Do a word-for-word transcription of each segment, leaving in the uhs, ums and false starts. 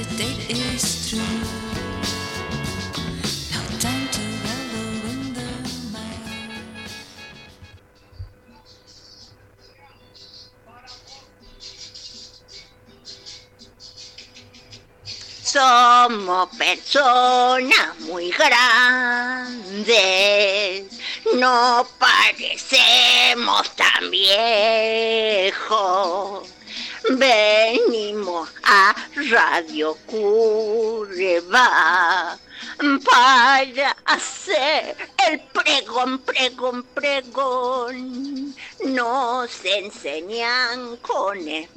the date is true. No time to wallow in the mire. Somos personas muy grandes, no parecemos tan viejos. Venimos a Radio Curva para hacer el pregón, pregón, pregón. Nos enseñan con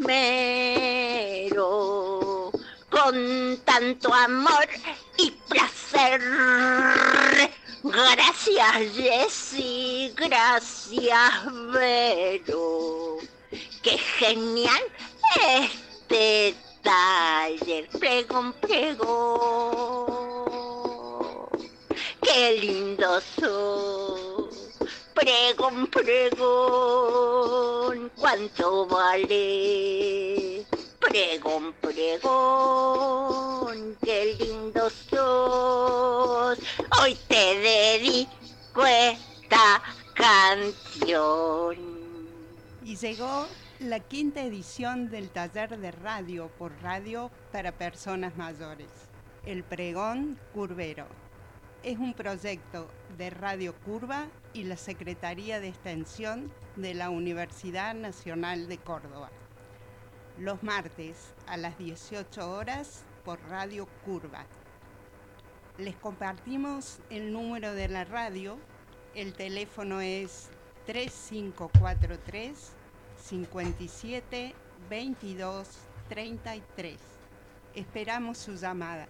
esmero, con tanto amor y placer. Gracias, Jessy, gracias, Vero. Qué genial este taller, pregón, pregón. Qué lindo sos, pregón, pregón. ¿Cuánto vale? Pregón, pregón, qué lindo sos. Hoy te dedico esta canción. Y llegó la quinta edición del taller de radio por radio para personas mayores, el Pregón Curvero. Es un proyecto de Radio Curva y la Secretaría de Extensión de la Universidad Nacional de Córdoba. Los martes a las dieciocho horas por Radio Curva. Les compartimos el número de la radio. El teléfono es tres cinco cuatro tres, cinco siete, veintidós, treinta y tres. Esperamos su llamada.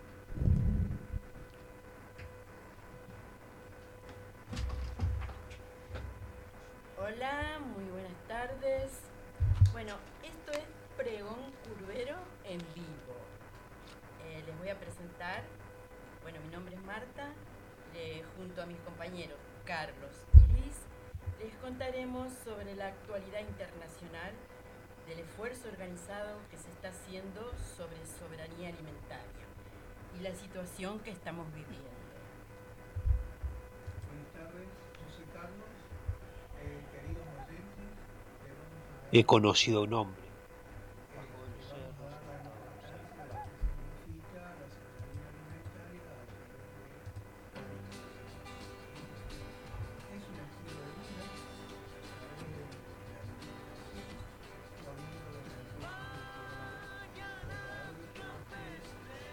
Hola, muy buenas tardes. Bueno, esto es Pregón Curvero en vivo. Eh, les voy a presentar, bueno, mi nombre es Marta, eh, junto a mis compañeros Carlos y Liz, les contaremos sobre la actualidad internacional del esfuerzo organizado que se está haciendo sobre soberanía alimentaria y la situación que estamos viviendo. Buenas tardes, yo soy Carlos. Eh, queridos oyentes, le vamos a dar, He conocido un hombre. eh, le vamos a dar la importancia de lo que significa la soberanía alimentaria a través de es un estilo de vida a través de la alimentación, proveniendo de recursos naturales,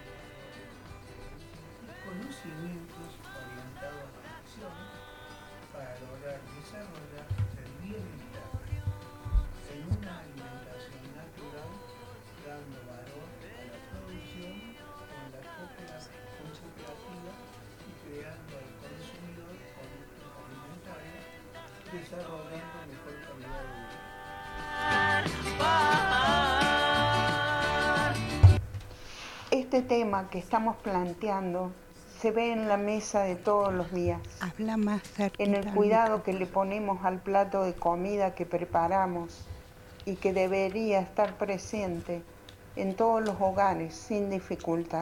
y conocimientos orientados a la acción para lograr desarrollar el bienestar en una alimentación natural, dando valor a la producción en la cooperación cooperativa y creando al consumidor productos alimentarios, desarrollando mejor calidad de vida. Este tema que estamos planteando se ve en la mesa de todos los días, Habla más cerquita en el al cuidado que le ponemos al plato de comida que preparamos y que debería estar presente en todos los hogares sin dificultad.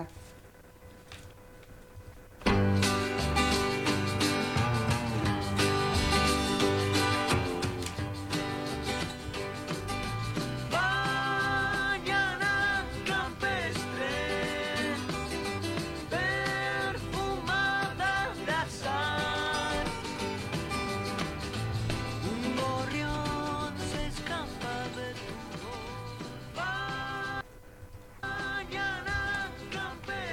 Mañana campestre, perfumada de azar. Un gorrión se escapa de tu voz. Mañana campestre.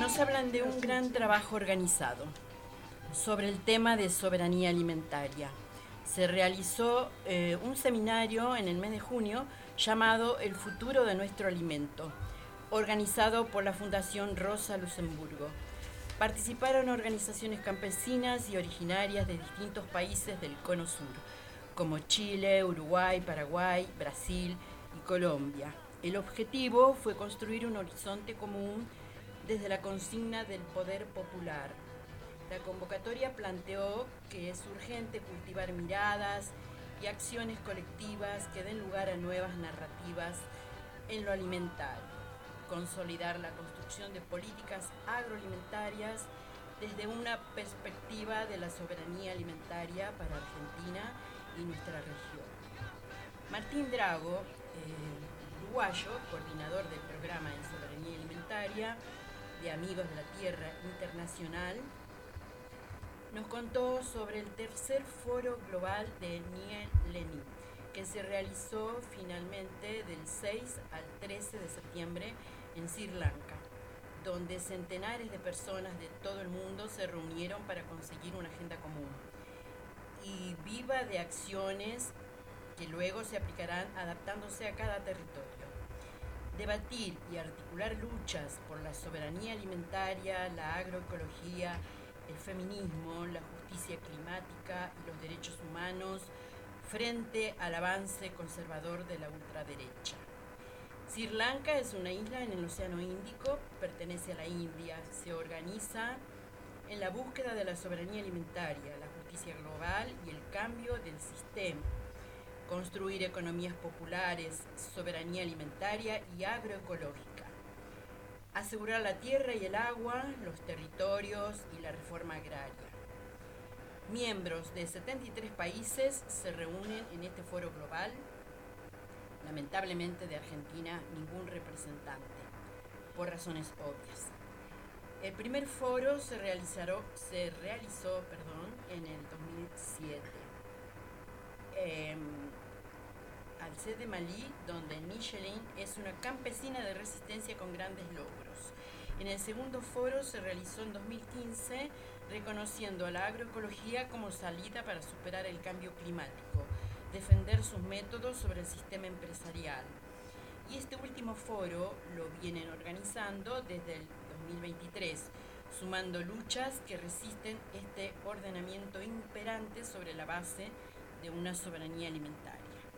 nos hablan de un gran trabajo organizado sobre el tema de soberanía alimentaria. Se realizó eh, un seminario en el mes de junio llamado El futuro de nuestro alimento, organizado por la Fundación Rosa Luxemburgo. Participaron organizaciones campesinas y originarias de distintos países del Cono Sur, como Chile, Uruguay, Paraguay, Brasil y Colombia. El objetivo fue construir un horizonte común desde la consigna del poder popular. La convocatoria planteó que es urgente cultivar miradas y acciones colectivas que den lugar a nuevas narrativas en lo alimentario, consolidar la construcción de políticas agroalimentarias desde una perspectiva de la soberanía alimentaria para Argentina y nuestra región. Martín Drago, eh, uruguayo, coordinador del programa de soberanía alimentaria de Amigos de la Tierra Internacional, nos contó sobre el tercer foro global de Neil Lenin, que se realizó finalmente del seis al trece de septiembre en Sri Lanka, donde centenares de personas de todo el mundo se reunieron para conseguir una agenda común y viva de acciones que luego se aplicarán adaptándose a cada territorio. Debatir y articular luchas por la soberanía alimentaria, la agroecología, el feminismo, la justicia climática y los derechos humanos frente al avance conservador de la ultraderecha. Sri Lanka es una isla en el Océano Índico, pertenece a la India, se organiza en la búsqueda de la soberanía alimentaria, la justicia global y el cambio del sistema, construir economías populares, soberanía alimentaria y agroecológica, asegurar la tierra y el agua, los territorios y la reforma agraria. Miembros de setenta y tres países se reúnen en este foro global. Lamentablemente de Argentina ningún representante, por razones obvias. El primer foro se, realizaró, se realizó perdón, en el dos mil siete. Eh, al C de Malí, donde Michelin es una campesina de resistencia con grandes logros. En el segundo foro se realizó en dos mil quince, reconociendo a la agroecología como salida para superar el cambio climático, defender sus métodos sobre el sistema empresarial. Y este último foro lo vienen organizando desde el dos mil veintitrés, sumando luchas que resisten este ordenamiento imperante sobre la base de una soberanía alimentaria.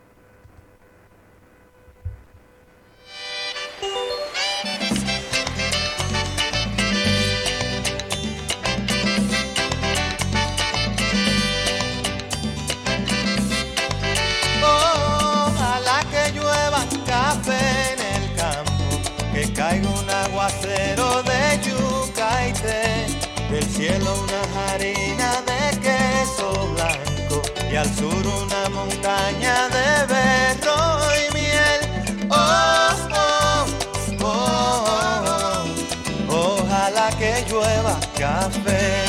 Ojalá que llueva café en el campo, que caiga un aguacero de yuca y té, del cielo una harina de queso blanco y al sur una montaña de berro y miel. Oh, oh, oh, oh, ojalá que llueva café.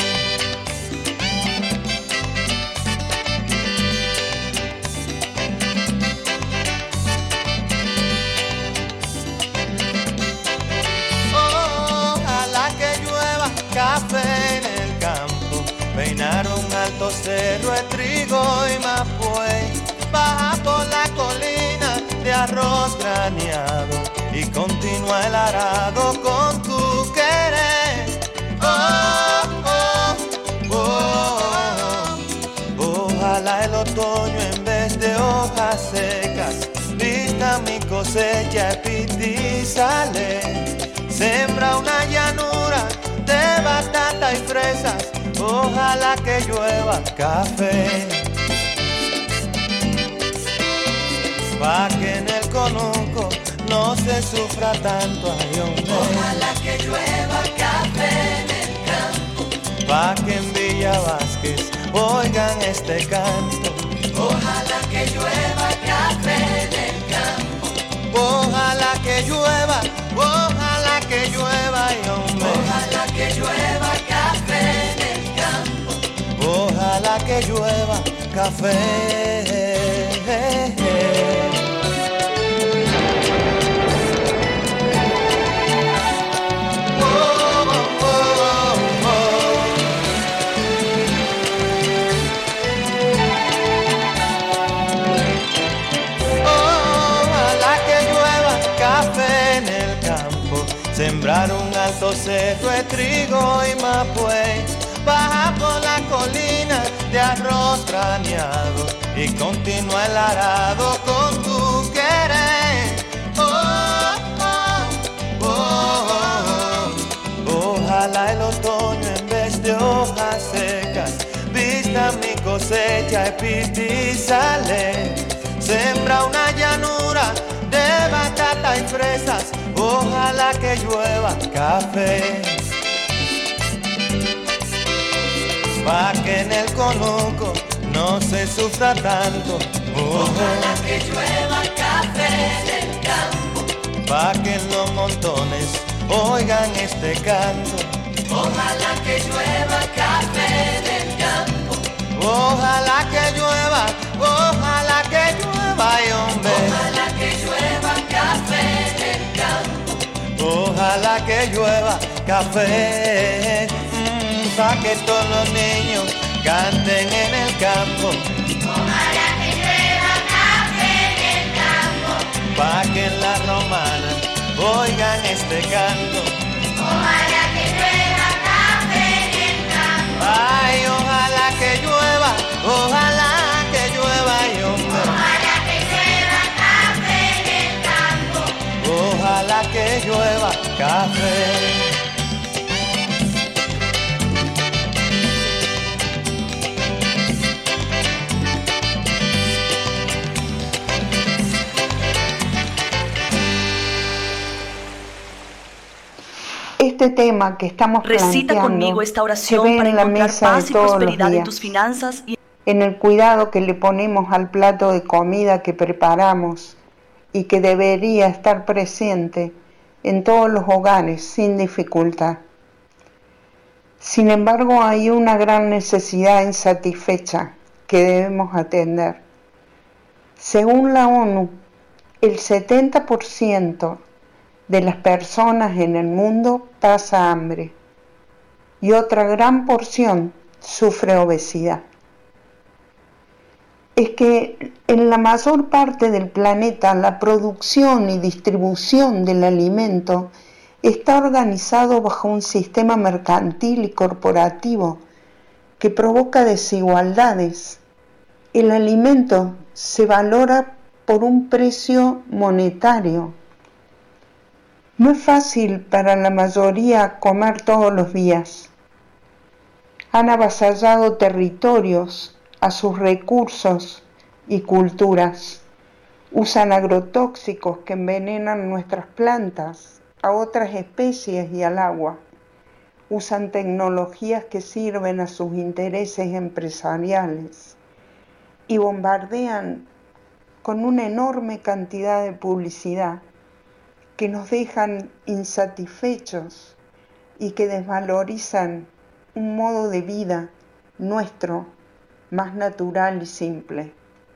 Café en el campo, peinar un alto cerro de trigo y mapuey, baja por la colina de arroz graneado y continúa el arado con tu querer. Oh, oh, oh, oh, ojalá el otoño en vez de hojas secas vista mi cosecha epitizale, sembra una llanura de batata y fresas, ojalá que llueva café, pa' que en el conuco no se sufra tanto, ay hombre. Ojalá que llueva café en el campo, pa' que en Villa Vázquez oigan este canto. ojalá que llueva café en el campo, Ojalá que llueva, ojalá que llueva, ay hombre. ojalá que llueva café en el campo, Ojalá que llueva café. Oh, oh, Sembrar un alto cerro de trigo y mapuey, baja por la colina de arroz graneado y continúa el arado con tu querer. Oh, oh, oh, oh. Ojalá el otoño en vez de hojas secas vista mi cosecha y pistizales. Sembra una llanura de batata y fresas, ojalá que llueva café. Pa' que en el conuco no se sufra tanto. Ojalá que llueva café en el campo. Pa' que en los montones oigan este canto. Ojalá que llueva café en el campo. Ojalá que llueva, ojalá que llueva, y hombre. Ojalá que llueva café en el campo. Ojalá que llueva café, mmm, pa' que todos los niños canten en el campo. Ojalá que llueva café en el campo. Pa' que en la romana oigan este canto. Ojalá que llueva café en el campo. Ay, ojalá que llueva, ojalá que llueva, y hombre. Ojalá que llueva café en el campo. Ojalá que llueva café. Este tema que estamos Recita planteando conmigo esta se oración ve para en la encontrar mesa de paz y todos los prosperidad en días, tus finanzas y en el cuidado que le ponemos al plato de comida que preparamos y que debería estar presente en todos los hogares sin dificultad. Sin embargo, hay una gran necesidad insatisfecha que debemos atender. Según la ONU, el setenta por ciento de las personas en el mundo pasa hambre y otra gran porción sufre obesidad. Es que en la mayor parte del planeta la producción y distribución del alimento está organizado bajo un sistema mercantil y corporativo que provoca desigualdades. El alimento se valora por un precio monetario. No es fácil para la mayoría comer todos los días. Han avasallado territorios a sus recursos y culturas. Usan agrotóxicos que envenenan nuestras plantas, a otras especies y al agua. Usan tecnologías que sirven a sus intereses empresariales y bombardean con una enorme cantidad de publicidad que nos dejan insatisfechos y que desvalorizan un modo de vida nuestro más natural y simple.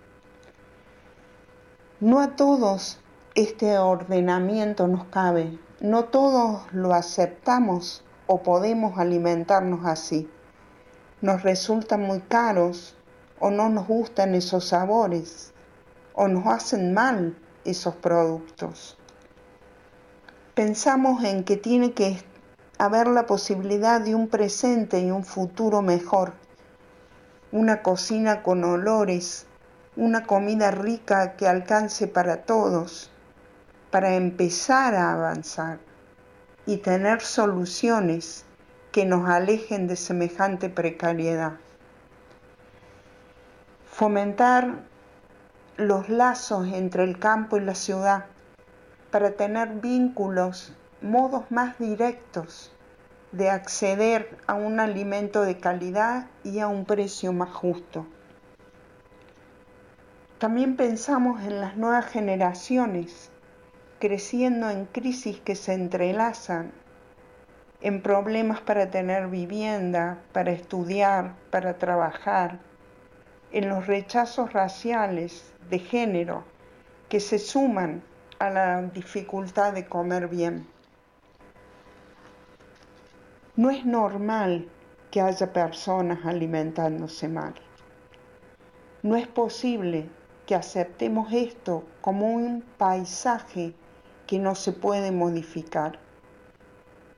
No a todos este ordenamiento nos cabe, no todos lo aceptamos o podemos alimentarnos así. Nos resultan muy caros o no nos gustan esos sabores o nos hacen mal esos productos. Pensamos en que tiene que haber la posibilidad de un presente y un futuro mejor, una cocina con olores, una comida rica que alcance para todos, para empezar a avanzar y tener soluciones que nos alejen de semejante precariedad. Fomentar los lazos entre el campo y la ciudad para tener vínculos, modos más directos de acceder a un alimento de calidad y a un precio más justo. También pensamos en las nuevas generaciones, creciendo en crisis que se entrelazan, en problemas para tener vivienda, para estudiar, para trabajar, en los rechazos raciales, de género, que se suman a la dificultad de comer bien. No es normal que haya personas alimentándose mal. No es posible que aceptemos esto como un paisaje que no se puede modificar.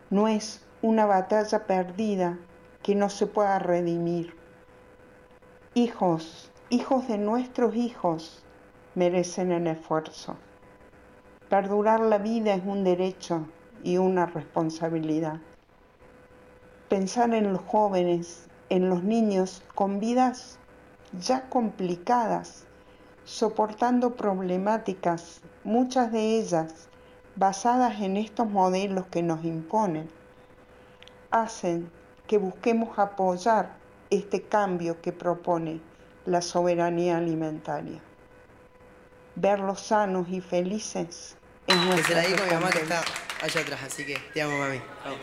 No es una batalla perdida que no se pueda redimir. Hijos, hijos de nuestros hijos, merecen el esfuerzo. Perdurar la vida es un derecho y una responsabilidad. Pensar en los jóvenes, en los niños con vidas ya complicadas, soportando problemáticas, muchas de ellas basadas en estos modelos que nos imponen, hacen que busquemos apoyar este cambio que propone la soberanía alimentaria. Verlos sanos y felices es Que se nuestra la digo a mi mamá que está recompensa. allá atrás, así que te amo, mami. Vamos.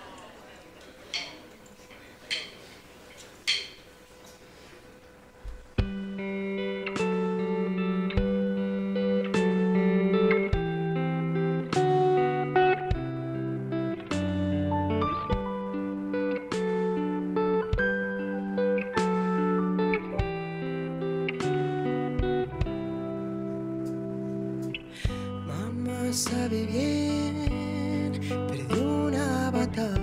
Mamá sabe bien, perdió una batalla.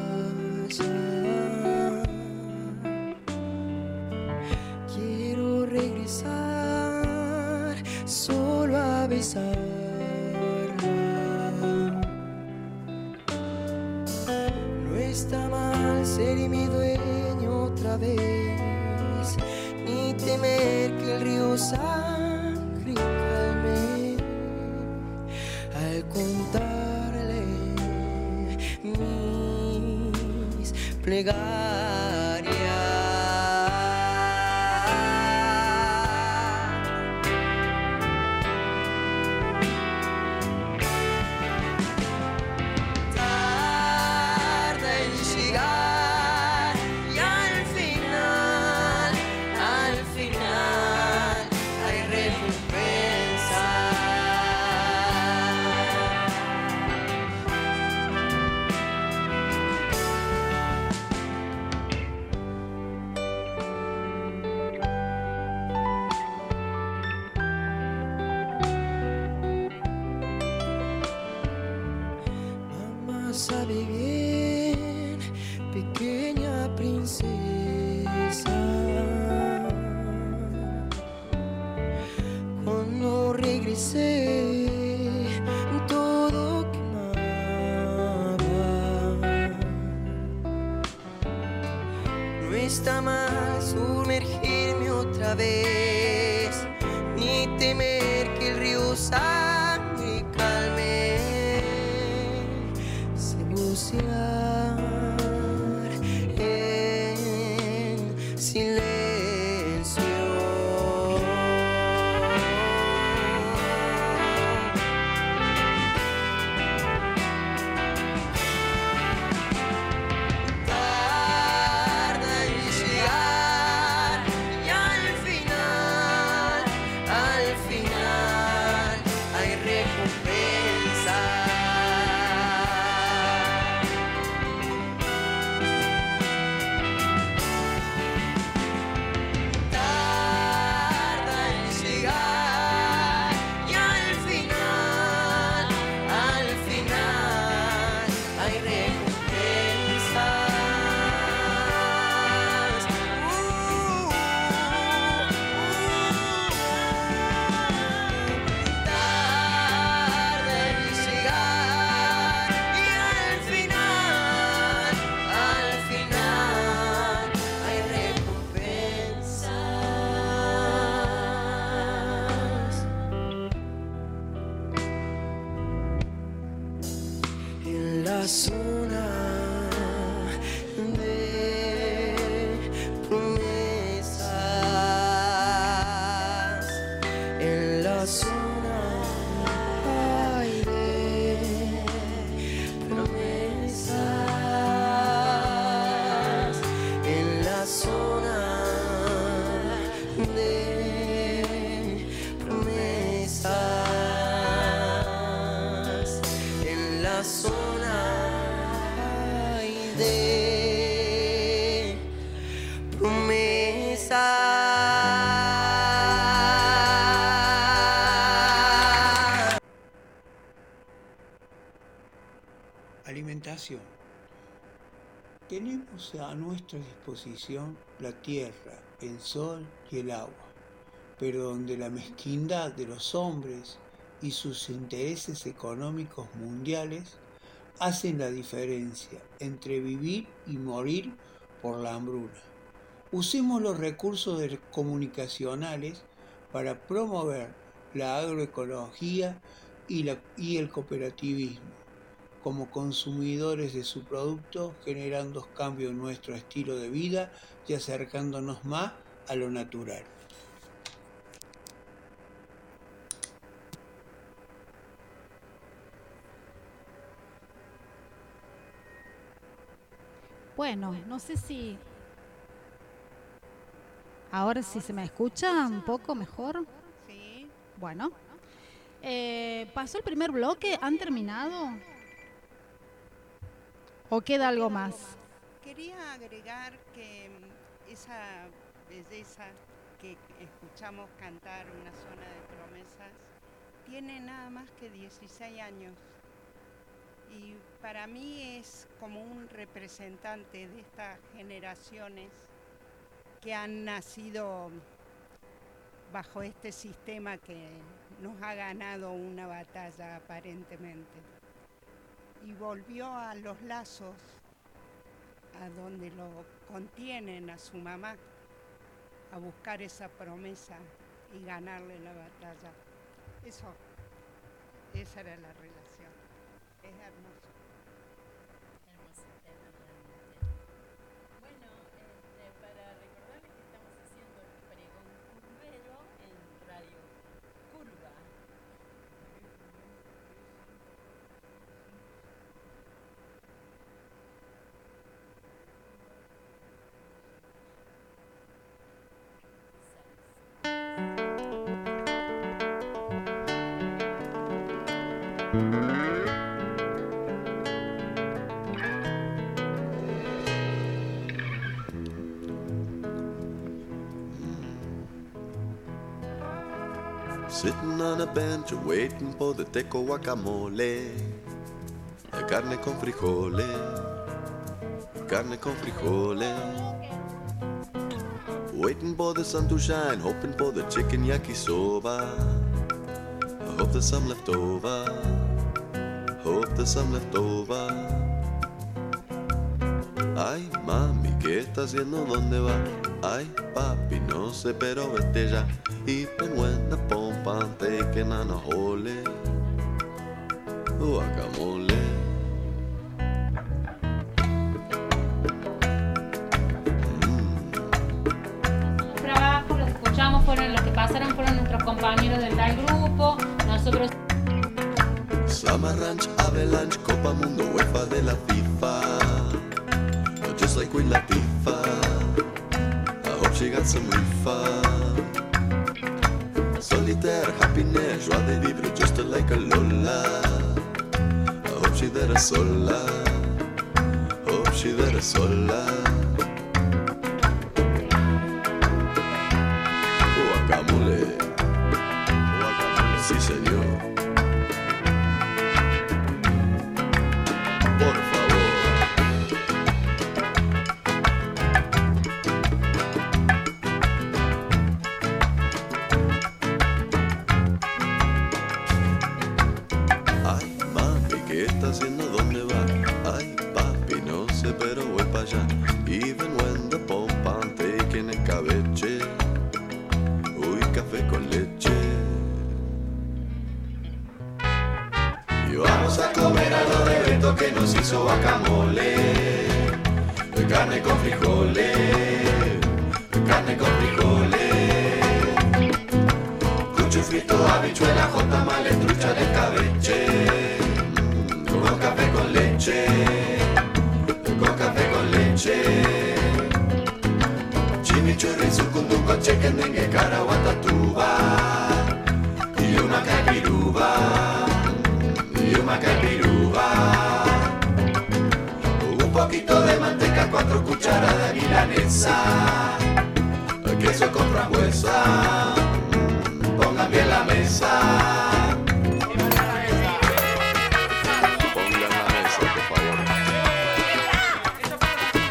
Quiero regresar solo a besarla. No está mal ser mi dueño otra vez, ni temer que el río sangre calme al contarle mis plegarias. Tarda en llegar y al final, al final hay recompensa. Mamá sabe bien, pequeña princesa, cuando regresé todo quemaba. No está mal sumergirme otra vez, ni temer que el río sangre calme. Sé bucear en silencio. Tarda en llegar y al final, al final hay recompensa. Tarda en llegar y al final, al final hay recompensas. Uh, uh, Tarda en llegar y al final, al final hay recompensas. En la zona de promesas, en la zona ay, de promesas, en la zona de promesas, en la zona ay, de promesas. Alimentación Tenemos a nuestra disposición la tierra, el sol y el agua, pero donde la mezquindad de los hombres y sus intereses económicos mundiales hacen la diferencia entre vivir y morir por la hambruna. Usemos los recursos comunicacionales para promover la agroecología y, la, y el cooperativismo como consumidores de su producto, generando cambios en nuestro estilo de vida y acercándonos más a lo natural. Bueno, no sé si ahora sí se me escucha un poco mejor. Sí. Bueno, eh, pasó el primer bloque, ¿han terminado? ¿O queda algo más? Quería agregar que esa belleza que escuchamos cantar, Una zona de promesas, tiene nada más que dieciséis años. Y para mí es como un representante de estas generaciones que han nacido bajo este sistema que nos ha ganado una batalla aparentemente. Y volvió a los lazos, a donde lo contienen a su mamá, a buscar esa promesa y ganarle la batalla. Eso, esa era la relación. Es hermoso. Hermoso, realmente. Bueno, este, para recordarles que estamos haciendo el pregón curvero en Radio Curva. Sitting on a bench waiting for the teco guacamole. La carne con frijoles, carne con frijoles. Waiting for the sun to shine, hoping for the chicken yakisoba. I hope there's some left over, hope there's some left over. Ay, mami, ¿qué está haciendo? ¿Dónde va? Ay, papi, no sé, pero vete ya. Even when the pompa I'm taking on a hole, guacamole. Los trabajos, los que escuchamos fueron los que pasaron, fueron nuestros compañeros del tal grupo. Nosotros. Summer Ranch, Avalanche, Copa Mundo, UEFA de la FIFA. Oh, just like Queen Latifah, I hope she got some refund. Solitaire, happiness, joie de vivre, just like a Lola. I hope she there sola, hope she there sola. Guacamole, guacamole, sí señor. Por favor. Ay, mami, ¿qué está haciendo? ¿Dónde va? Ay, papi, no sé, pero voy para allá. Even when the pompa I'm taking a cabeche. Uy, café con leche. Y vamos a comer a lo de Beto que nos hizo guacamole. Carne con frijoles, carne con frijoles. Cucho frito, habichuela, jota, trucha de cabeche. Mm, con café con leche, con café con leche. Chimichurri, sucunduco, chicken dengue, caraguatatuba. Y una caipiruba, y una caipiruba. Un poquito de manteca, cuatro cucharadas de milanesa. Queso con frambuesa, pongan bien la mesa. Pongan la mesa, por favor.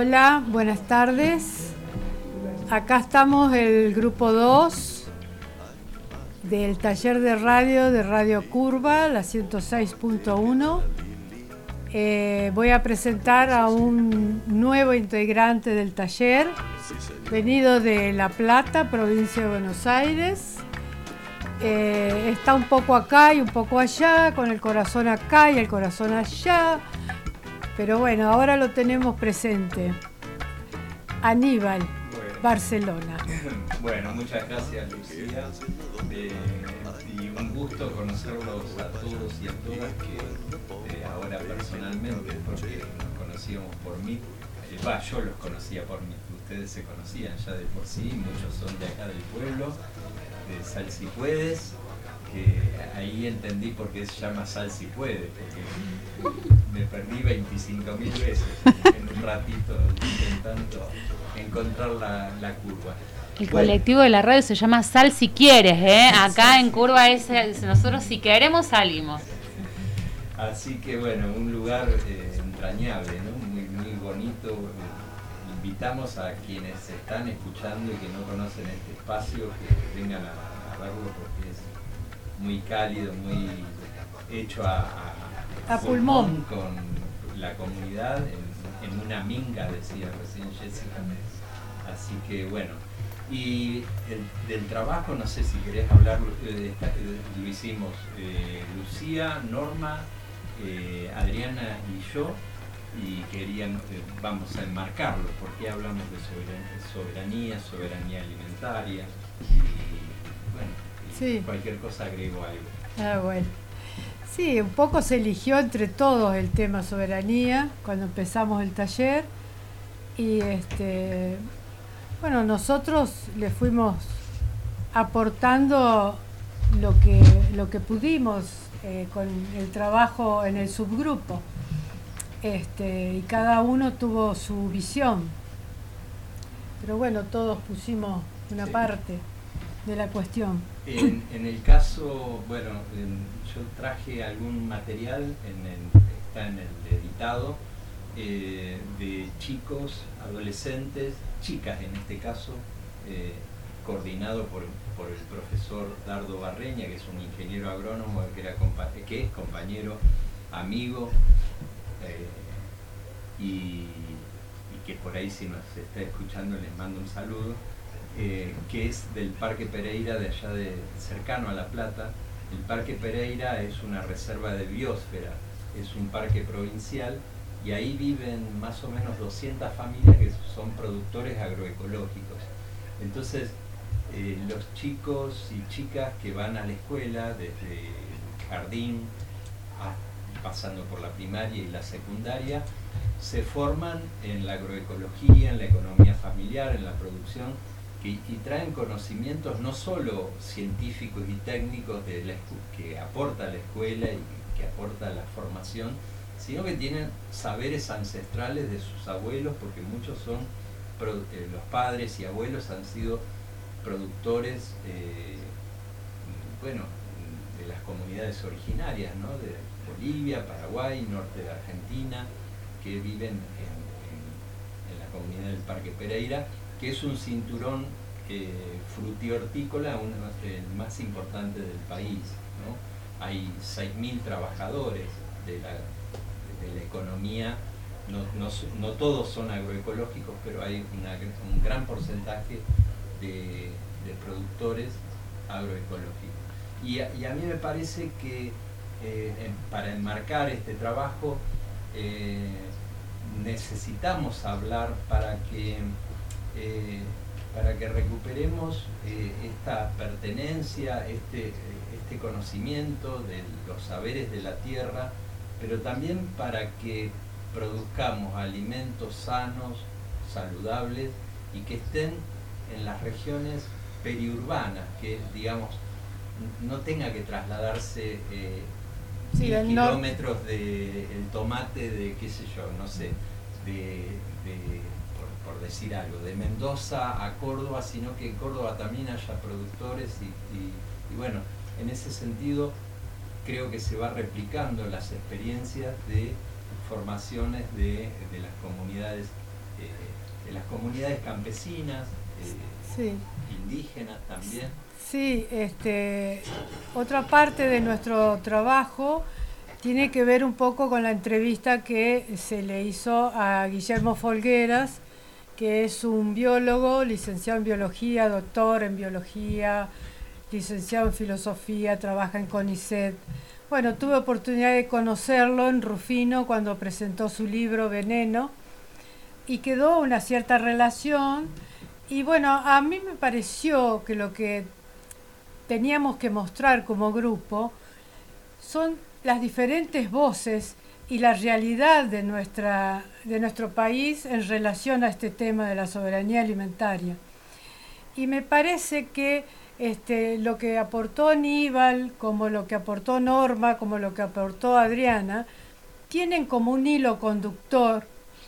Hola, buenas tardes. Acá estamos el grupo dos del taller de radio de Radio Curva, la ciento seis punto uno. Eh, voy a presentar a un nuevo integrante del taller, venido de La Plata, provincia de Buenos Aires. Eh, está un poco acá y un poco allá, con el corazón acá y el corazón allá. Pero bueno, ahora lo tenemos presente. Aníbal, bueno. Barcelona. Bueno, muchas gracias, Lucía. Eh, y un gusto conocerlos a todos y a todas, que eh, ahora personalmente, porque nos conocíamos por mí. Eh, va, yo los conocía por mí. Ustedes se conocían ya de por sí, muchos son de acá del pueblo, de Sal Si Puedes, que ahí entendí por qué se llama Sal Si Puede, porque me perdí veinticinco mil veces en un ratito intentando encontrar la, la curva. El bueno. colectivo de la radio se llama Sal Si Quieres, ¿eh? Acá en Curva es, es nosotros si queremos salimos. Así que bueno, un lugar eh, entrañable, ¿no? Muy, muy bonito. Invitamos a quienes están escuchando y que no conocen este espacio que vengan a, a verlo, porque es muy cálido, muy hecho a, a, a pulmón, pulmón con la comunidad en, en una minga, decía recién Jessica. Así que bueno, y el, del trabajo, no sé si querés hablar, eh, lo hicimos eh, Lucía, Norma, eh, Adriana y yo, y querían, eh, vamos a enmarcarlo, porque hablamos de soberanía, soberanía, soberanía alimentaria, y bueno, sí. Cualquier cosa agrego algo. Ah, bueno. Sí, un poco se eligió entre todos el tema soberanía cuando empezamos el taller, y este bueno, nosotros le fuimos aportando lo que lo que pudimos eh, con el trabajo en el subgrupo, este y cada uno tuvo su visión, pero bueno, todos pusimos una sí. parte de la cuestión. En, en el caso, bueno, en, yo traje algún material, en el, está en el editado, eh, de chicos, adolescentes, chicas en este caso, eh, coordinado por, por el profesor Dardo Barreña, que es un ingeniero agrónomo que, era que es compañero, amigo, eh, y, y que por ahí, si nos está escuchando, les mando un saludo. Eh, que es del Parque Pereira, de allá de cercano a La Plata. El Parque Pereira es una reserva de biosfera, es un parque provincial, y ahí viven más o menos doscientas familias que son productores agroecológicos. Entonces, eh, los chicos y chicas que van a la escuela, desde el jardín, a, pasando por la primaria y la secundaria, se forman en la agroecología, en la economía familiar, en la producción, Y, y traen conocimientos no solo científicos y técnicos de la, que aporta la escuela y que aporta la formación, sino que tienen saberes ancestrales de sus abuelos, porque muchos son, eh, los padres y abuelos han sido productores, eh, bueno, de las comunidades originarias, ¿no? De Bolivia, Paraguay, norte de Argentina, que viven en, en, en la comunidad del Parque Pereira, que es un cinturón eh, frutihortícola, uno, el más importante del país, ¿no? Hay seis mil trabajadores de la, de la economía, no, no, no todos son agroecológicos, pero hay una, un gran porcentaje de, de productores agroecológicos. Y a, y a mí me parece que eh, en, para enmarcar este trabajo eh, necesitamos hablar para que Eh, para que recuperemos eh, esta pertenencia, este, este conocimiento de los saberes de la tierra, pero también para que produzcamos alimentos sanos, saludables, y que estén en las regiones periurbanas, que digamos no tenga que trasladarse eh, sí, mil kilómetros norte. de el tomate de qué sé yo, no sé, de, de por decir algo, de Mendoza a Córdoba, sino que en Córdoba también haya productores y, y, y bueno, en ese sentido creo que se va replicando las experiencias de formaciones de, de las comunidades eh, de las comunidades campesinas, eh, Sí. indígenas también. Sí, este, otra parte de nuestro trabajo tiene que ver un poco con la entrevista que se le hizo a Guillermo Folgueras, que es un biólogo, licenciado en biología, doctor en biología, licenciado en filosofía, trabaja en CONICET. Bueno, tuve oportunidad de conocerlo en Rufino cuando presentó su libro Veneno y quedó una cierta relación. Y bueno, a mí me pareció que lo que teníamos que mostrar como grupo son las diferentes voces y la realidad de, nuestra, de nuestro país en relación a este tema de la soberanía alimentaria. Y me parece que este, lo que aportó Aníbal, como lo que aportó Norma, como lo que aportó Adriana, tienen como un hilo conductor,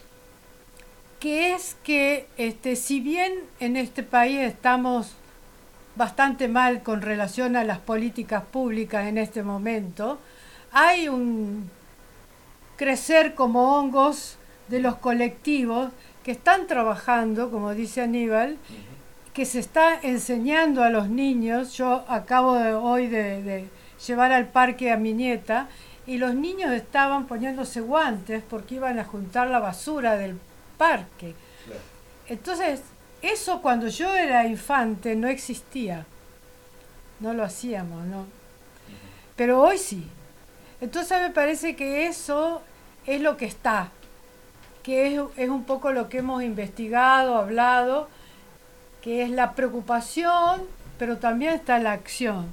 que es que este, si bien en este país estamos bastante mal con relación a las políticas públicas en este momento, hay un crecer como hongos de los colectivos que están trabajando, como dice Aníbal, que se está enseñando a los niños. Yo acabo de, hoy de, de llevar al parque a mi nieta y los niños estaban poniéndose guantes porque iban a juntar la basura del parque. Entonces, eso cuando yo era infante no existía. No lo hacíamos, ¿no? Pero hoy sí. Entonces me parece que eso es lo que está, que es, es un poco lo que hemos investigado, hablado, que es la preocupación, pero también está la acción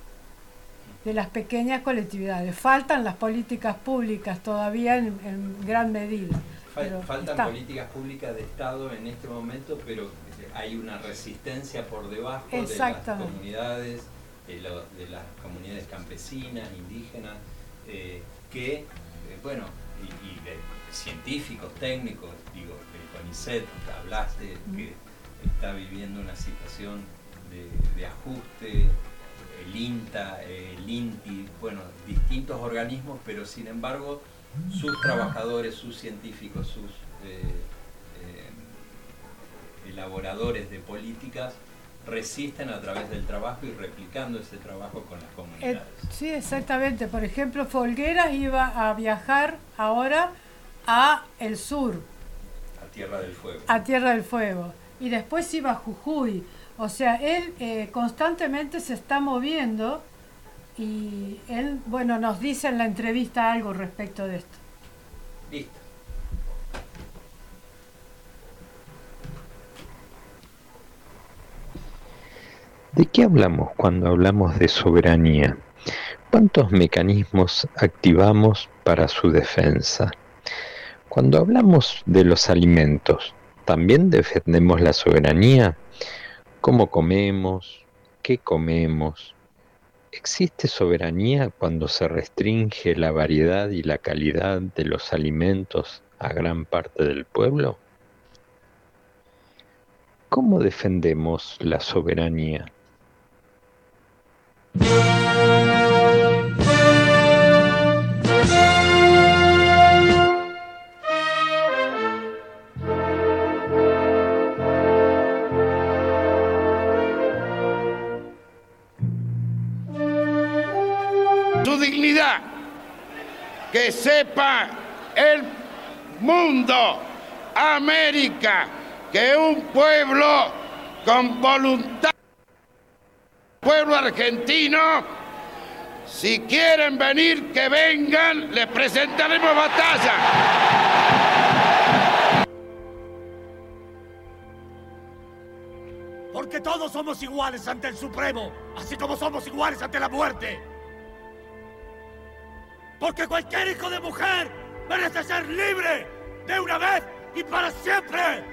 de las pequeñas colectividades. Faltan las políticas públicas todavía en, en gran medida. Fal- faltan está. políticas públicas de Estado en este momento, pero hay una resistencia por debajo de las comunidades, de, lo, de las comunidades campesinas, indígenas, eh, que, eh, bueno, y, y de científicos, técnicos, digo, del CONICET, hablaste, mm. que está viviendo una situación de, de ajuste, el INTA, el INTI, bueno, distintos organismos, pero sin embargo sus trabajadores, sus científicos, sus eh, eh, elaboradores de políticas resisten a través del trabajo y replicando ese trabajo con las comunidades. Eh, sí, exactamente. Por ejemplo, Folgueras iba a viajar ahora a el sur. A Tierra del Fuego. A Tierra del Fuego. Y después iba a Jujuy. O sea, él eh, constantemente se está moviendo y él, bueno, nos dice en la entrevista algo respecto de esto. Listo. ¿De qué hablamos cuando hablamos de soberanía? ¿Cuántos mecanismos activamos para su defensa? Cuando hablamos de los alimentos, ¿también defendemos la soberanía? ¿Cómo comemos? ¿Qué comemos? ¿Existe soberanía cuando se restringe la variedad y la calidad de los alimentos a gran parte del pueblo? ¿Cómo defendemos la soberanía? Su dignidad, que sepa el mundo, América, que un pueblo con voluntad, pueblo argentino, si quieren venir, que vengan, les presentaremos batalla. Porque todos somos iguales ante el Supremo, así como somos iguales ante la muerte. Porque cualquier hijo de mujer merece ser libre de una vez y para siempre.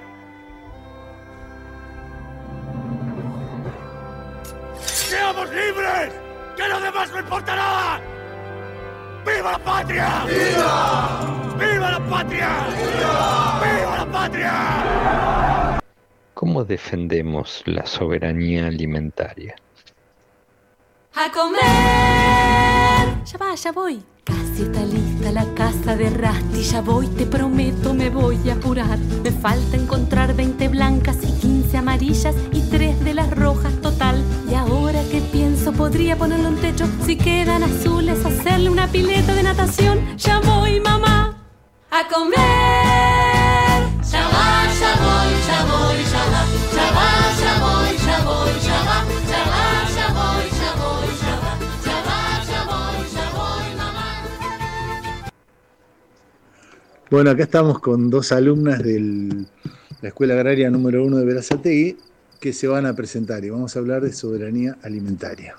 ¡Seamos libres! ¡Que lo demás no importa nada! ¡Viva la patria! ¡Viva! ¡Viva la patria! ¡Viva! ¡Viva la patria! ¿Cómo defendemos la soberanía alimentaria? ¡A comer! Ya va, ya voy. Casi está lista hasta la casa de Rasti. Ya voy, te prometo, me voy a apurar. Me falta encontrar veinte blancas y quince amarillas y tres de las rojas total. Y ahora que pienso, podría ponerle un techo. Si quedan azules, hacerle una pileta de natación. Ya voy, mamá, a comer. Ya va, ya voy, ya voy, ya va. Ya va, ya voy, ya voy, ya va. Ya va, ya voy, ya voy, ya va. Ya va, ya voy, ya voy, mamá. Bueno, acá estamos con dos alumnas de la Escuela Agraria número uno de Berazategui que se van a presentar y vamos a hablar de soberanía alimentaria.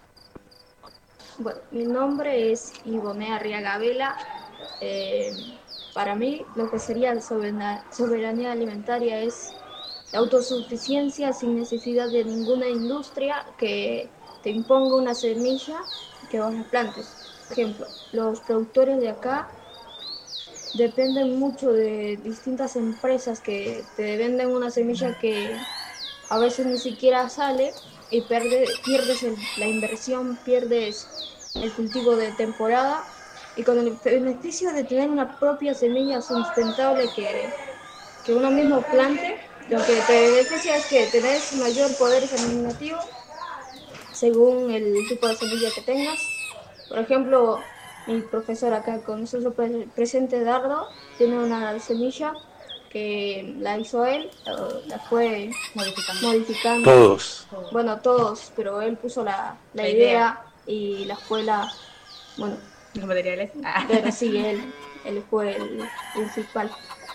Bueno, mi nombre es Ivonne Arriaga Vela. Eh, para mí, lo que sería soberana- soberanía alimentaria es la autosuficiencia sin necesidad de ninguna industria que te imponga una semilla que vos la plantes. Por ejemplo, los productores de acá dependen mucho de distintas empresas que te venden una semilla que a veces ni siquiera sale y pierde, pierdes el- la inversión, pierdes el cultivo de temporada, y con el beneficio de tener una propia semilla sustentable que, que uno mismo plante, lo que te beneficia es que tenés mayor poder germinativo según el tipo de semilla que tengas. Por ejemplo, mi profesor acá con nosotros pre- presente, Dardo, tiene una semilla que la hizo él, o la fue modificando. modificando. Todos. Bueno, todos, pero él puso la, la La idea, idea. y la escuela, bueno, Los materiales. pero sí, él, él fue el principal.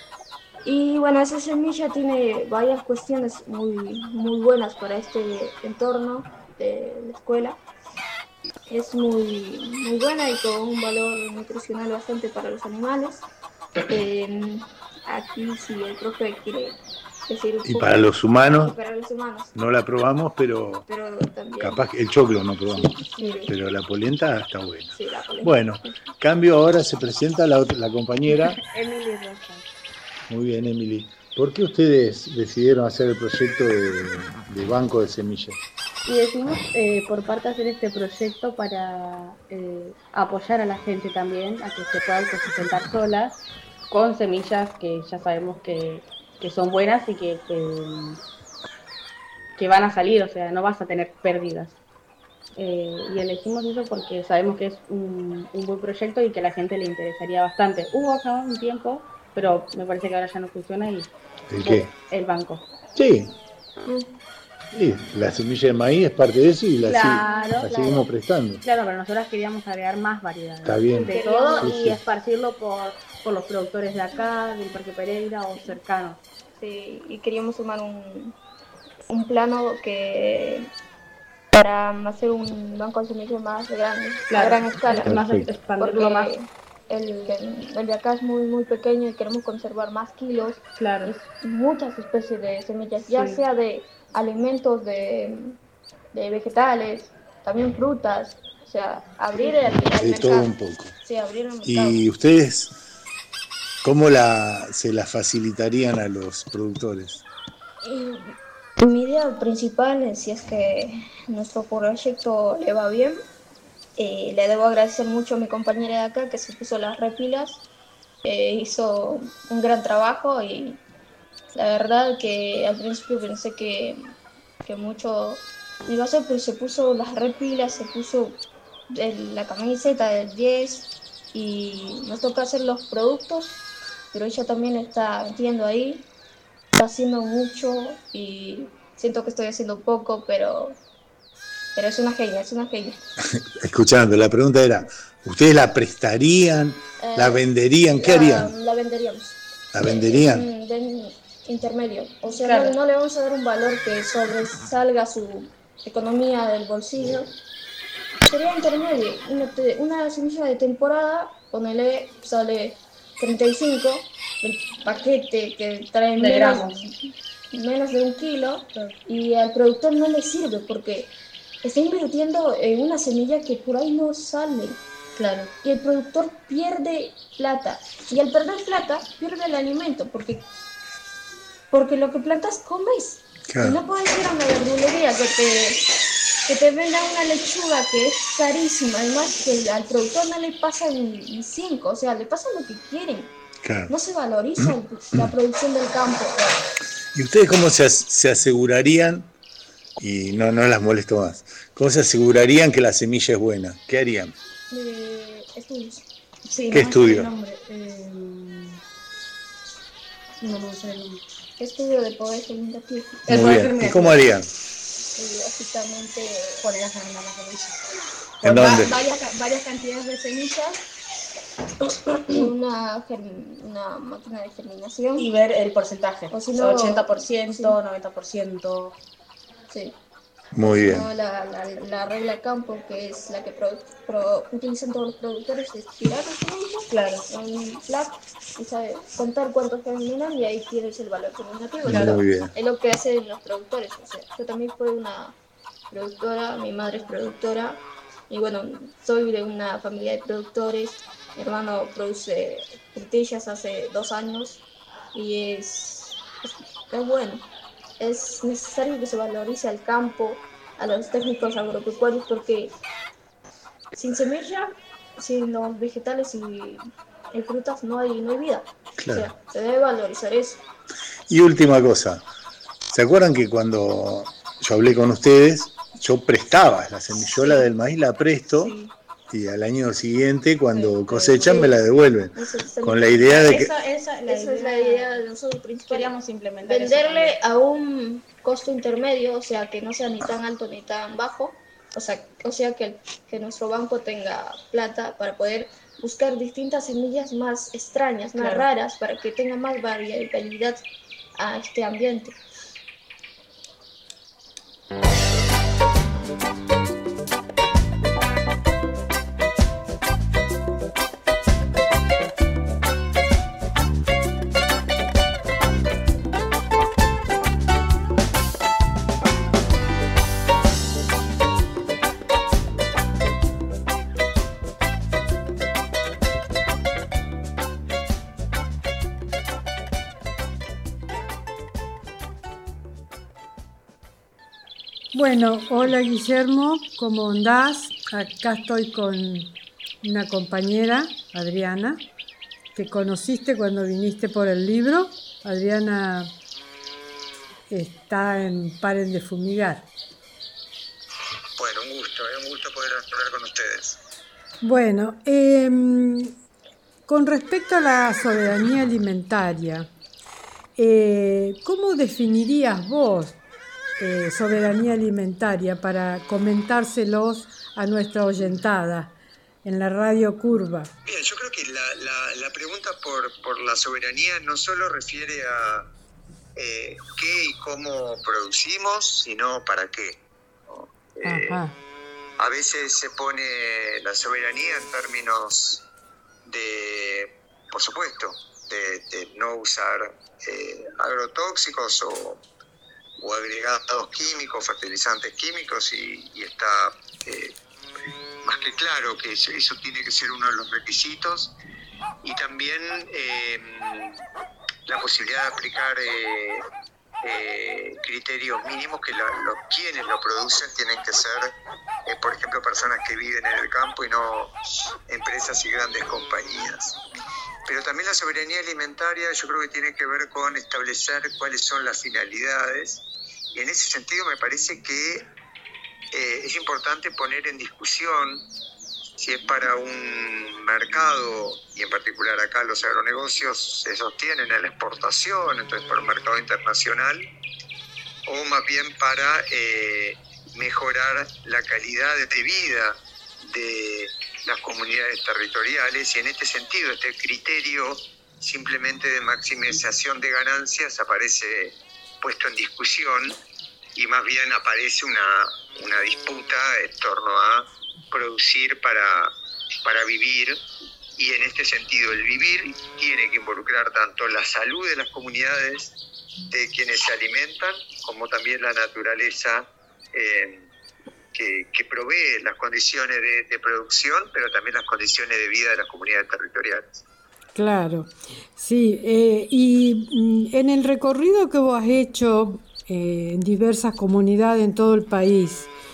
Y bueno, esa semilla tiene varias cuestiones muy, muy buenas para este entorno de la escuela. Es muy, muy buena y con un valor nutricional bastante para los animales. Eh, aquí sí el profe quiere decir un Y poco- para los humanos, y para los humanos. no la probamos, pero Pero también. capaz que el choclo no probamos. Sí. Pero la polenta está buena. Sí, la polenta. Bueno, cambio ahora, se presenta la, otra- la compañera. Emily Rosa. Muy bien, Emily. ¿Por qué ustedes decidieron hacer el proyecto de, de banco de semillas? Y decidimos eh, por parte hacer este proyecto para eh, apoyar a la gente también a que se pueda autosustentar solas con semillas que ya sabemos que, que son buenas y que, que, que van a salir, o sea, no vas a tener pérdidas. Eh, y elegimos eso porque sabemos que es un, un buen proyecto y que a la gente le interesaría bastante. Hubo acá un tiempo, pero me parece que ahora ya no funciona y ¿El qué? el banco. Sí, sí, la semilla de maíz es parte de eso y la, Claro, si- la claro. seguimos prestando. Claro, pero nosotros queríamos agregar más variedades. Está bien. De todo Sí, y sí. esparcirlo por, por los productores de acá, del Parque Pereira o cercanos. Sí, y queríamos sumar un, un plano que para hacer un banco de semillas más grande, Claro, a gran escala. más Perfecto. expandirlo Porque más. El, el de acá es muy muy pequeño y queremos conservar más kilos. Claro. Es muchas especies de semillas, ya Sí. sea de alimentos, de, de vegetales, también frutas. O sea, abrir el, el De mercado. todo un poco. Sí, abrir el mercado. ¿Y ustedes cómo la, se la facilitarían a los productores? Y mi idea principal es, si es que nuestro proyecto le va bien, eh, le debo agradecer mucho a mi compañera de acá que se puso las repilas, eh, hizo un gran trabajo y la verdad que al principio pensé que, que mucho me iba a hacer, pero se puso las repilas, se puso el- la camiseta del diez y nos toca hacer los productos, pero ella también está metiendo ahí, está haciendo mucho y siento que estoy haciendo poco, pero, pero es una genia, es una genia. Escuchando, la pregunta era, ¿ustedes la prestarían? ¿La Eh, venderían? ¿Qué la- harían? La venderíamos. ¿La venderían? Mm, de intermedio. O sea, Claro. no, no le vamos a dar un valor que sobresalga su economía del bolsillo. Sería intermedio. Una, te- una semilla de temporada, ponele, sale treinta y cinco, el paquete que trae De menos, gramos. menos de un kilo, y al productor no le sirve porque está invirtiendo en una semilla que por ahí no sale. Claro. Y el productor pierde plata. Y al perder plata, pierde el alimento, porque, porque lo que plantas comes. Claro. Y no puedes ir a una verdulería que te, que te vendan una lechuga que es carísima, además que al productor no le pasan ni cinco, o sea, le pasan lo que quieren. Claro. No se valoriza el- la producción del campo. ¿Y ustedes cómo se, as- se asegurarían, y no, no las molesto más, cómo se asegurarían que la semilla es buena? ¿Qué harían? Eh, estudios. Sí, ¿Qué no me estudio? sé el nombre, eh, no me sé el nombre. Estudio de poder fermentativo. Muy bien. ¿Y cómo harían? Eh, básicamente poner a germinar las semillas. ¿En Con va- dónde? Varias, varias cantidades de semillas y una, germ- una máquina de germinación. Y ver el porcentaje. O si no, ochenta por ciento, sí. noventa por ciento. Sí. Muy bien. No, la, la, la regla campo, que es la que pro- pro- utilizan todos los productores, es tirar la semilla Claro. en un plato y sabe contar cuántos germinan y ahí tienes el valor germinativo. Claro. Muy bien. Es lo que hacen los productores. O sea, yo también fui una productora, mi madre es productora y bueno, soy de una familia de productores. Mi hermano produce frutillas hace dos años y es, es, es bueno. Es necesario que se valorice al campo, a los técnicos agropecuarios, porque sin semilla, sin los vegetales y, y frutas no hay, no hay vida. Claro. O sea, se debe valorizar eso. Y última cosa, ¿se acuerdan que cuando yo hablé con ustedes, yo prestaba la semillola del maíz, la presto, y al año siguiente, cuando cosechan, me la devuelven? Con la idea de que... Esa, esa, la esa es la idea de nosotros principal. Queríamos implementar eso Venderle también. a un costo intermedio, o sea, que no sea ni tan alto ni tan bajo, o sea, o sea que, que nuestro banco tenga plata para poder buscar distintas semillas más extrañas, más Claro. raras, para que tenga más variabilidad a este ambiente. Bueno, hola Guillermo, ¿cómo andás? Acá estoy con una compañera, Adriana, que conociste cuando viniste por el libro. Adriana está en Paren de Fumigar. Bueno, un gusto, es un gusto poder hablar con ustedes. Bueno, em, con respecto a la soberanía alimentaria, eh, ¿cómo definirías vos eh, soberanía alimentaria para comentárselos a nuestra oyentada en la radio Curva? Bien, yo creo que la, la, la pregunta por, por la soberanía no solo refiere a eh, qué y cómo producimos, sino para qué, ¿no? Eh, Ajá. a veces se pone la soberanía en términos de, por supuesto, de, de no usar eh, agrotóxicos o, o agregados químicos, fertilizantes químicos, y, y está eh, más que claro que eso, eso tiene que ser uno de los requisitos. Y también eh, la posibilidad de aplicar eh, eh, criterios mínimos que la, lo, quienes lo producen tienen que ser, eh, por ejemplo, personas que viven en el campo y no empresas y grandes compañías. Pero también la soberanía alimentaria yo creo que tiene que ver con establecer cuáles son las finalidades, y en ese sentido me parece que eh, es importante poner en discusión si es para un mercado, y en particular acá los agronegocios se sostienen en la exportación, entonces para un mercado internacional, o más bien para eh, mejorar la calidad de vida de las comunidades territoriales, y en este sentido este criterio simplemente de maximización de ganancias aparece puesto en discusión, y más bien aparece una, una disputa en torno a producir para, para vivir, y en este sentido el vivir tiene que involucrar tanto la salud de las comunidades de quienes se alimentan, como también la naturaleza eh, que, que provee las condiciones de, de producción, pero también las condiciones de vida de las comunidades territoriales. Claro, sí. Eh, y mm, en el recorrido que vos has hecho eh, en diversas comunidades en todo el país,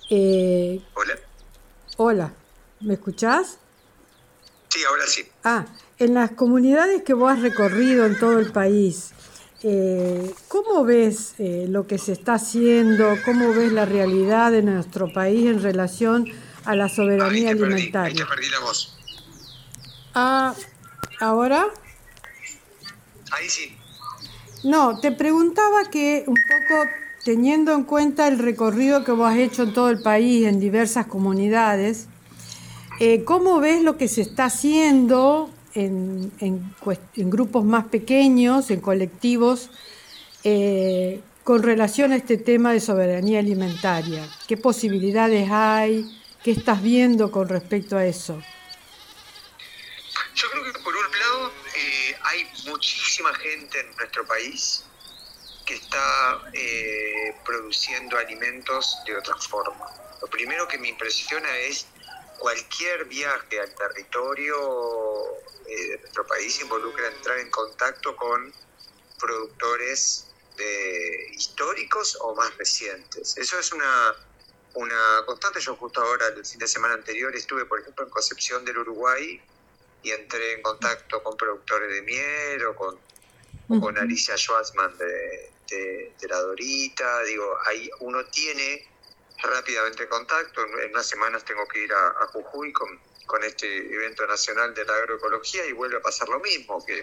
Eh, Hola. hola, ¿me escuchás? Sí, ahora sí. Ah, en las comunidades que vos has recorrido en todo el país, eh, ¿cómo ves eh, lo que se está haciendo? ¿Cómo ves la realidad de nuestro país en relación a la soberanía Ahí te alimentaria? perdí, ahí te perdí la voz. Ah, ¿ahora? Ahí sí. No, te preguntaba que un poco teniendo en cuenta el recorrido que vos has hecho en todo el país, en diversas comunidades, eh, ¿cómo ves lo que se está haciendo en, en, cuest- en grupos más pequeños, en colectivos, eh, con relación a este tema de soberanía alimentaria? ¿Qué posibilidades hay? ¿Qué estás viendo con respecto a eso? Yo creo que por un lado eh, hay muchísima gente en nuestro país que está eh, produciendo alimentos de otra forma. Lo primero que me impresiona es cualquier viaje al territorio eh, de nuestro país involucra entrar en contacto con productores de, históricos o más recientes. Eso es una, una constante. Yo justo ahora, el fin de semana anterior, estuve, por ejemplo, en Concepción del Uruguay y entré en contacto con productores de miel o con, o con Alicia Schwarzman de, de, de La Dorita. Digo, ahí uno tiene rápidamente contacto. En unas semanas tengo que ir a, a Jujuy con, con este evento nacional de la agroecología y vuelve a pasar lo mismo, que,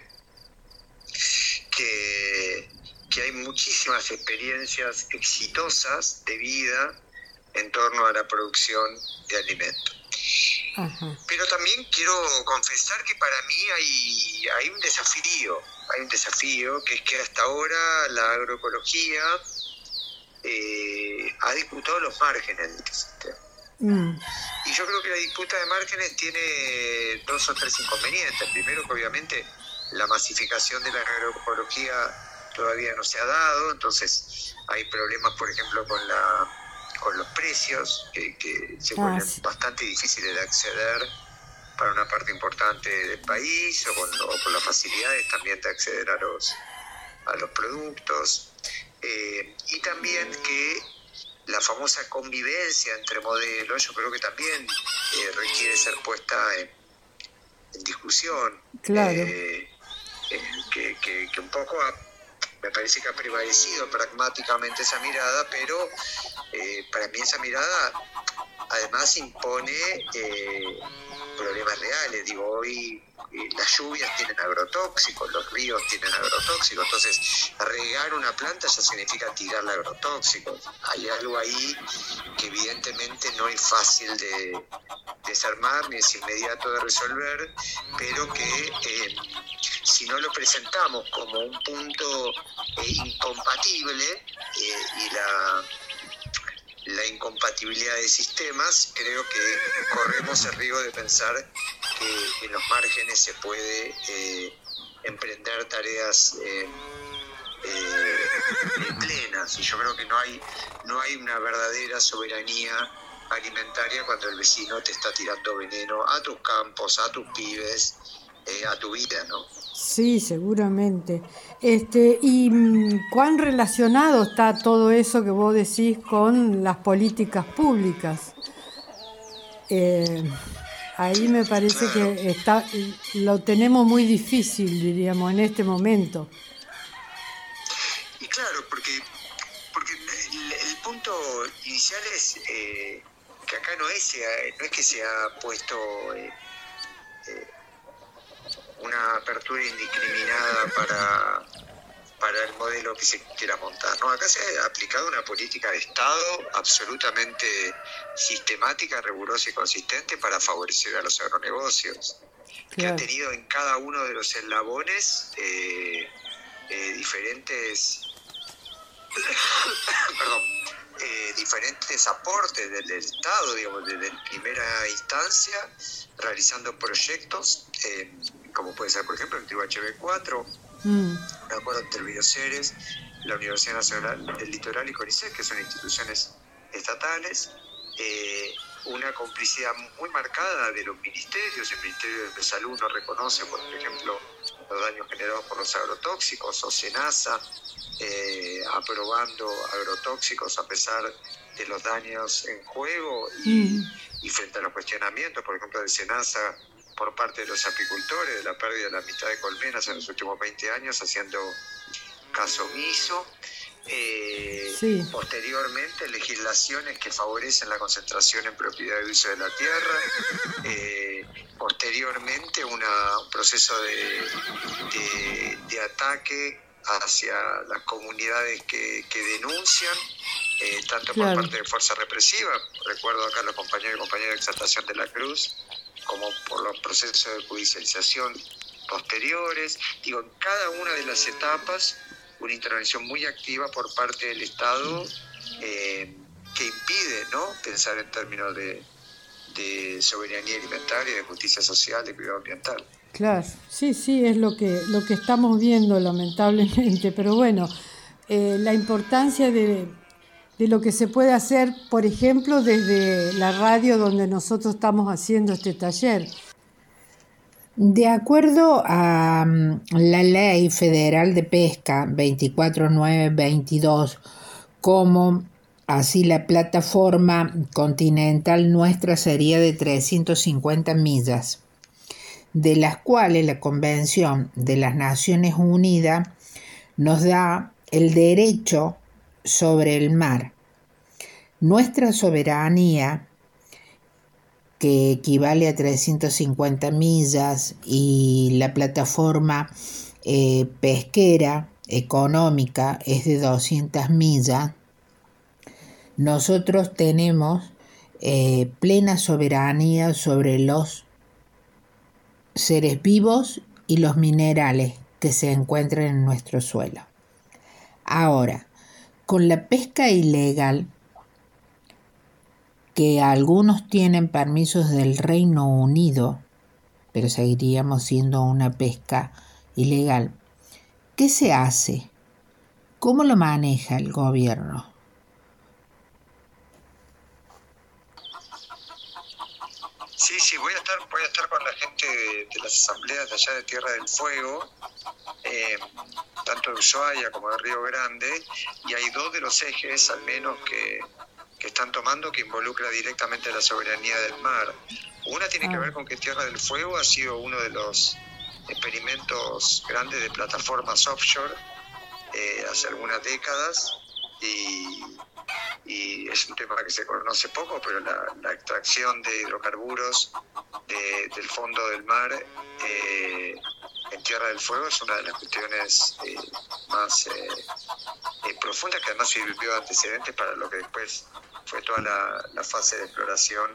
que, que hay muchísimas experiencias exitosas de vida en torno a la producción de alimentos. Ajá. Pero también quiero confesar que para mí hay, hay un desafío, hay un desafío que es que hasta ahora la agroecología eh, ha disputado los márgenes del sistema. Mm. Y yo creo que la disputa de márgenes tiene dos o tres inconvenientes. Primero, que obviamente la masificación de la agroecología todavía no se ha dado, entonces hay problemas, por ejemplo, con la con los precios, que, que se vuelven Ah, sí. bastante difíciles de acceder para una parte importante del país, o con, o con las facilidades también de acceder a los, a los productos. Eh, y también que la famosa convivencia entre modelos, yo creo que también eh, requiere ser puesta en, en discusión. Claro. Eh, eh, que, que, que un poco ha, me parece que ha prevalecido pragmáticamente esa mirada, pero eh, para mí esa mirada además impone eh, problemas reales. Digo, hoy eh, las lluvias tienen agrotóxicos, los ríos tienen agrotóxicos, entonces regar una planta ya significa tirarle agrotóxicos. Hay algo ahí que evidentemente no es fácil de desarmar ni es inmediato de resolver, pero que eh, si no lo presentamos como un punto eh, incompatible eh, y la la incompatibilidad de sistemas, creo que corremos el riesgo de pensar que en los márgenes se puede eh, emprender tareas eh, eh, plenas, y yo creo que no hay no hay una verdadera soberanía alimentaria cuando el vecino te está tirando veneno a tus campos, a tus pibes, eh, a tu vida, ¿no? Sí, seguramente. Este, ¿y mm, cuán relacionado está todo eso que vos decís con las políticas públicas? Eh, ahí me parece que está, lo tenemos muy difícil, diríamos, en este momento. Y claro, porque, porque el, el punto inicial es eh, que acá no es, no es que se ha puesto eh, eh, una apertura indiscriminada para, para el modelo que se quiera montar. No, acá se ha aplicado una política de Estado absolutamente sistemática, rigurosa y consistente para favorecer a los agronegocios, que Claro. ha tenido en cada uno de los eslabones eh, eh, diferentes perdón, eh, diferentes aportes del, del Estado, digamos, desde primera instancia, realizando proyectos, eh, como puede ser, por ejemplo, el Tribu H B cuatro, Mm. un acuerdo entre el Bioceres, la Universidad Nacional del Litoral y CONICET, que son instituciones estatales, eh, una complicidad muy marcada de los ministerios. El Ministerio de Salud no reconoce, por ejemplo, los daños generados por los agrotóxicos, o SENASA eh, aprobando agrotóxicos a pesar de los daños en juego y, y frente a los cuestionamientos, por ejemplo, de SENASA por parte de los apicultores, de la pérdida de la mitad de colmenas en los últimos veinte años, haciendo caso omiso. Eh, Sí. Posteriormente, legislaciones que favorecen la concentración en propiedad de uso de la tierra. Eh, posteriormente, una, un proceso de, de, de ataque hacia las comunidades que, que denuncian, eh, tanto Claro. por parte de fuerza represiva, recuerdo acá a los compañeros y compañeras de Exaltación de la Cruz, como por los procesos de judicialización posteriores. Digo, en cada una de las etapas, una intervención muy activa por parte del Estado eh, que impide, ¿no?, pensar en términos de, de soberanía alimentaria, de justicia social, de cuidado ambiental. Claro, sí, sí, es lo que, lo que estamos viendo lamentablemente, pero bueno, eh, la importancia de, de lo que se puede hacer, por ejemplo, desde la radio donde nosotros estamos haciendo este taller. De acuerdo a mm, la Ley Federal de Pesca veinticuatro mil novecientos veintidós, como así la plataforma continental nuestra sería de trescientas cincuenta millas, de las cuales la Convención de las Naciones Unidas nos da el derecho sobre el mar. Nuestra soberanía, que equivale a trescientas cincuenta millas, y la plataforma eh, pesquera económica es de doscientas millas, nosotros tenemos eh, plena soberanía sobre los seres vivos y los minerales que se encuentran en nuestro suelo. Ahora, con la pesca ilegal, que algunos tienen permisos del Reino Unido, pero seguiríamos siendo una pesca ilegal, ¿qué se hace? ¿Cómo lo maneja el gobierno? Sí, sí, voy a estar, voy a estar con la gente de, de las asambleas de allá de Tierra del Fuego, eh, tanto de Ushuaia como de Río Grande, y hay dos de los ejes, al menos, que, que están tomando, que involucra directamente la soberanía del mar. Una tiene que ver con que Tierra del Fuego ha sido uno de los experimentos grandes de plataformas offshore eh, hace algunas décadas, y, y es un tema que se conoce poco, pero la, la extracción de hidrocarburos de, del fondo del mar eh, en Tierra del Fuego es una de las cuestiones eh, más eh, eh, profundas, que además sirvió de antecedentes para lo que después fue toda la, la fase de exploración